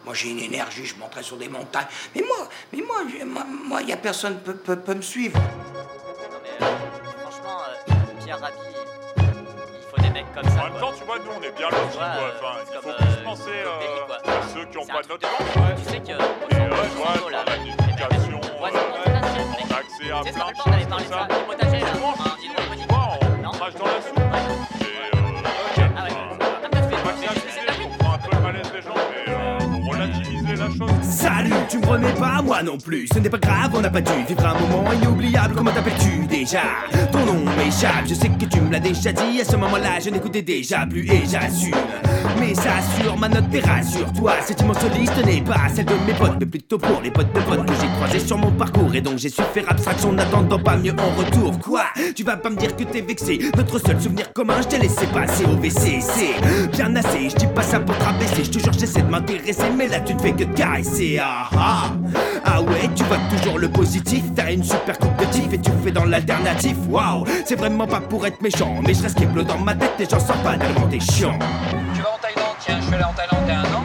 Moi, j'ai une énergie, je monterai sur des montagnes. Mais moi, y a personne peut me suivre. Non mais franchement, Pierre Rabhi, il faut des mecs comme ça. En même temps, tu vois, nous on est bien lotis quoi. Enfin, il faut comme, plus penser Copéry, quoi. à ceux qui ont C'est pas un de truc notre de temps. ouf. Tu sais que Ouais, là, on a une éducation, on a accès à tu sais, plein ça de fait pas, on avait choses parlé comme de ça, ça. des potagers là, Souvent, un hydroponique. on Non. crache dans la soupe. Ah ouais. Ah, t'as fait, On prend un peu le malaise des gens, mais pour relativiser la chose. Salut, tu me remets pas, moi non plus. Ce n'est pas grave, on n'a pas dû vivre un moment inoubliable. Comment t'appelles-tu déjà? Ton nom m'échappe, je sais que tu me l'as déjà dit. À ce moment-là, je n'écoutais déjà plus et j'assume. Mais ça assure ma note et rassure-toi. Cette immense liste n'est pas celle de mes potes, mais plutôt pour les potes de potes que j'ai croisés sur mon parcours. Et donc j'ai su faire abstraction, n'attendant pas mieux en retour. Quoi? Tu vas pas me dire que t'es vexé? Notre seul souvenir commun, je t'ai laissé passer au WC. C'est bien assez, je dis pas ça pour te rabaisser. Je te jure, j'essaie de m'intéresser, mais là tu ne fais que te caresser. Ah ouais, tu vois toujours le positif. T'as une super coupe de tif et tu fais dans l'alternatif. Waouh, c'est vraiment pas pour être méchant, mais je reste keblo dans ma tête et j'en sors pas tellement t'es chiant. Tu vas en Thaïlande, tiens, je suis allé en Thaïlande il y a 1 an.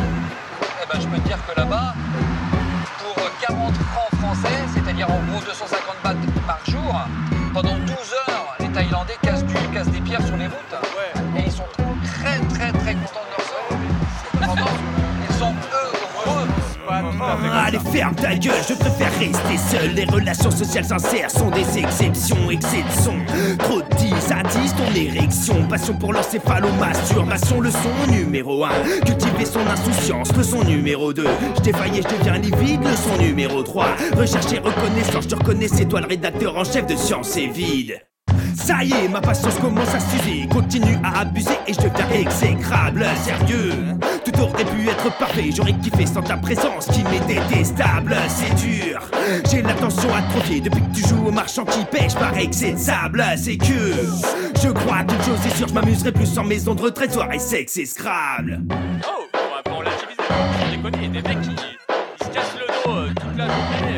Eh ben, je peux te dire que là-bas, pour 40 francs français, c'est-à-dire en gros 250 bahts par jour, pendant 12 heures, les Thaïlandais cassent des pierres sur les routes. Et ils sont très très très contents de leur sort. Vraiment, ils sont heureux. Allez, ferme ta gueule, je préfère rester seul. Les relations sociales sincères sont des exceptions. Excès de son, trop de 10 à 10, ton érection. Passion pour l'encéphalomasturbation, leçon numéro 1. Cultiver son insouciance, leçon numéro 2. Je défaille et je deviens livide, leçon numéro 3. Rechercher reconnaissance, je te reconnais, c'est toi le rédacteur en chef de Science et Vide. Ça y est, ma patience commence à s'user. Continue à abuser et je deviens exécrable. Sérieux, tout aurait pu être parfait. J'aurais kiffé sans ta présence qui m'est détestable. C'est dur, j'ai l'attention atrophiée. Depuis que tu joues au marchand qui pêche, pareil que c'est de sable. C'est que je crois qu'une chose est sûre, je m'amuserai plus en maison de retraite, soirée sexe et Scrabble. Oh, pour relativiser, sans déconner, des mecs qui se cassent le dos toute la journée.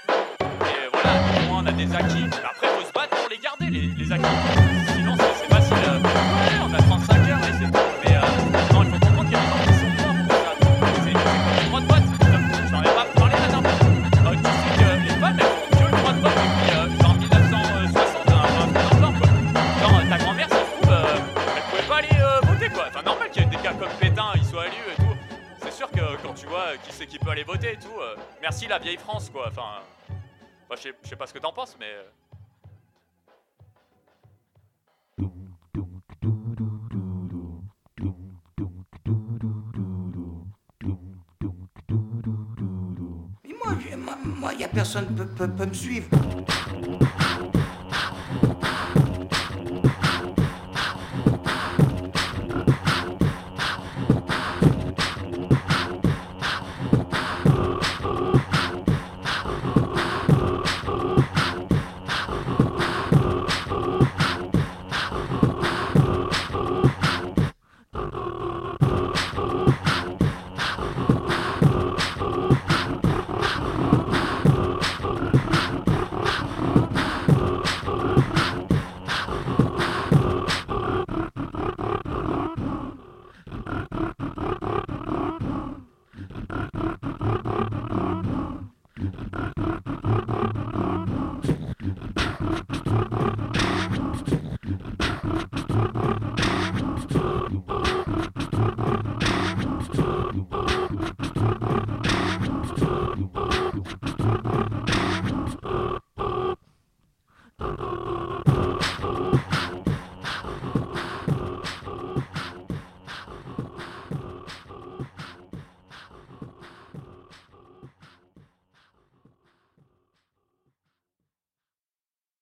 Et voilà, au moins on a des acquis. Après, faut se battre pour les garder, les acquis. Sinon, c'est facile. Ouais, on a 35 heures et c'est tout. Mais non, il faut comprendre qu'il y a des gens qui sont forts pour ça. C'est comme les droits de vote. Je t'en ai pas parlé la dernière fois. Tu sais que les femmes, elles font que le droit de vote depuis genre 1960, un blanc, quoi. Genre, ta grand-mère, ça se trouve, elle pouvait pas aller voter, quoi. Enfin, normal qu'il y ait des gars comme Pétain, ils soient élus et tout. C'est sûr que quand tu vois qui c'est qui peut aller voter et tout, merci la vieille France, quoi. Enfin, je sais pas ce que t'en penses, mais. Mais moi, y a personne peut me suivre.